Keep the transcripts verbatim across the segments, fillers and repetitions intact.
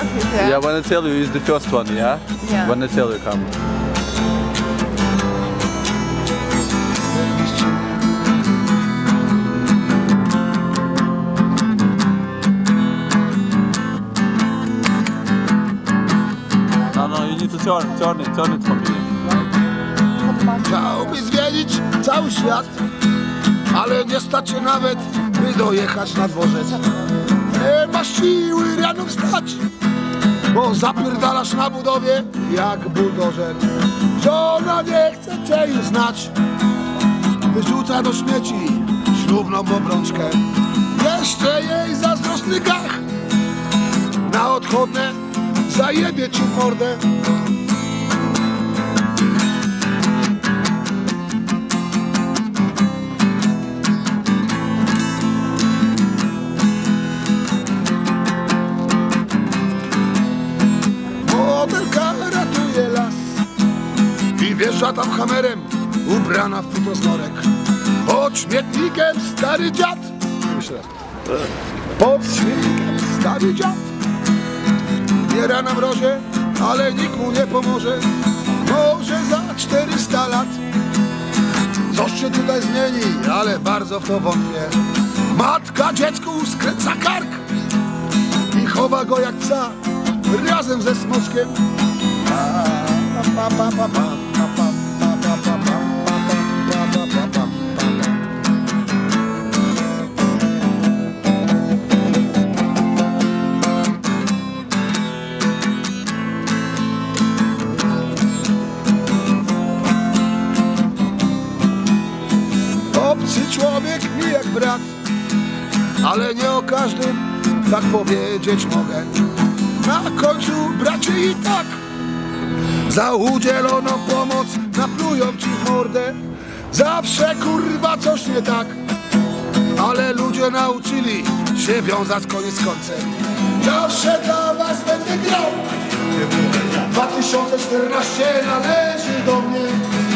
Okay. Yeah, when I tell you, it's the first one, yeah? Yeah. When I tell you, come. No, no, you need to turn, turn it, turn it for me. Chciałbyś zwiedzić cały świat, ale nie stać się nawet, by dojechać na dworzec. Nie masz siły rano wstać, bo zapierdalasz na budowie jak buldożer. Żona nie chce cię już znać, wyrzuca do śmieci ślubną obrączkę. Jeszcze jej zazdrosny gach na odchodne zajebie ci w mordę. Modelka ratuje las i wjeżdża tam hamerem, ubrana w futosnorek. Pod śmietnikiem stary dziad, myślę, pod śmietnikiem stary dziad biera na mrozie, ale nikt mu nie pomoże. Może za czterysta lat coś się tutaj zmieni, ale bardzo w to wątpię. Matka dziecku skręca kark i chowa go jak psa razem ze smoczkiem. Obcy człowiek mi jak brat, ale nie o każdym tak powiedzieć mogę. Na końcu, bracie, i tak za udzieloną pomoc naplują ci w mordę. Zawsze, kurwa, coś nie tak, ale ludzie nauczyli się wiązać koniec z końcem. Zawsze dla was będę grał. dwa tysiące czternaście należy do mnie.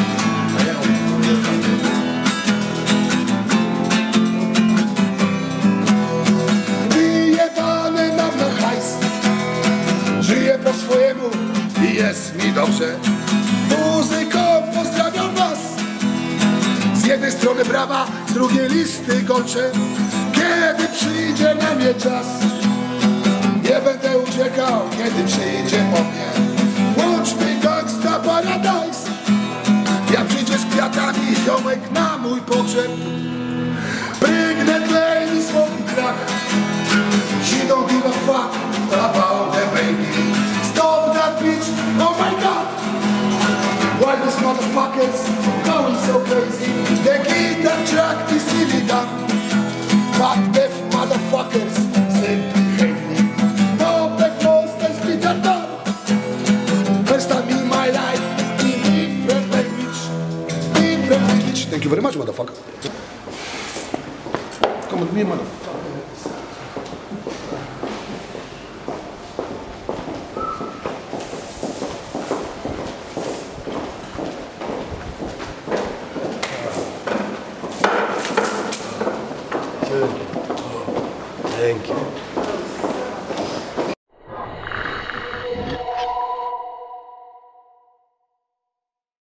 Wyjebane mam na hajs, żyję po swojemu i jest mi dobrze. Muzyką pozdrawiam was. Z jednej strony brawa, z drugiej listy golcze. Kiedy przyjdzie na mnie czas, nie będę uciekał, kiedy przyjdzie po mnie. Łącz mi Gangsta Paradise. Ja przyjdzie z kwiatami ziomek na mój pogrzeb. Prygnę klej mi swój krak. She don't give a fuck about the baby. Stop that bitch, oh my god. Why these motherfuckers going so crazy? The guitar track is really done, but the motherfuckers simply hate me. No back most and Peter done. First time in my life in different language. Different language. Thank you very much, motherfucker. Come with me, motherfucker.